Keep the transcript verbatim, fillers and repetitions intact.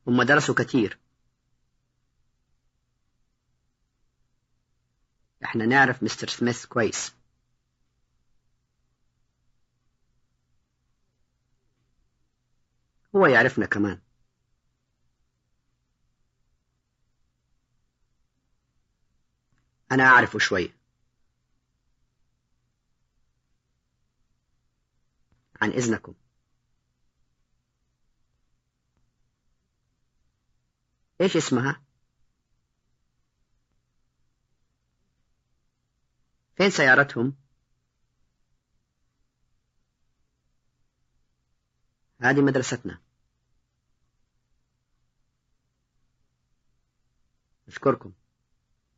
هم درسوا كتير. احنا نعرف مستر سميث كويس. هو يعرفنا كمان. أنا أعرفه شوية. عن إذنكم. إيش اسمها؟ فين سيارتهم؟ هذه مدرستنا. أشكركم.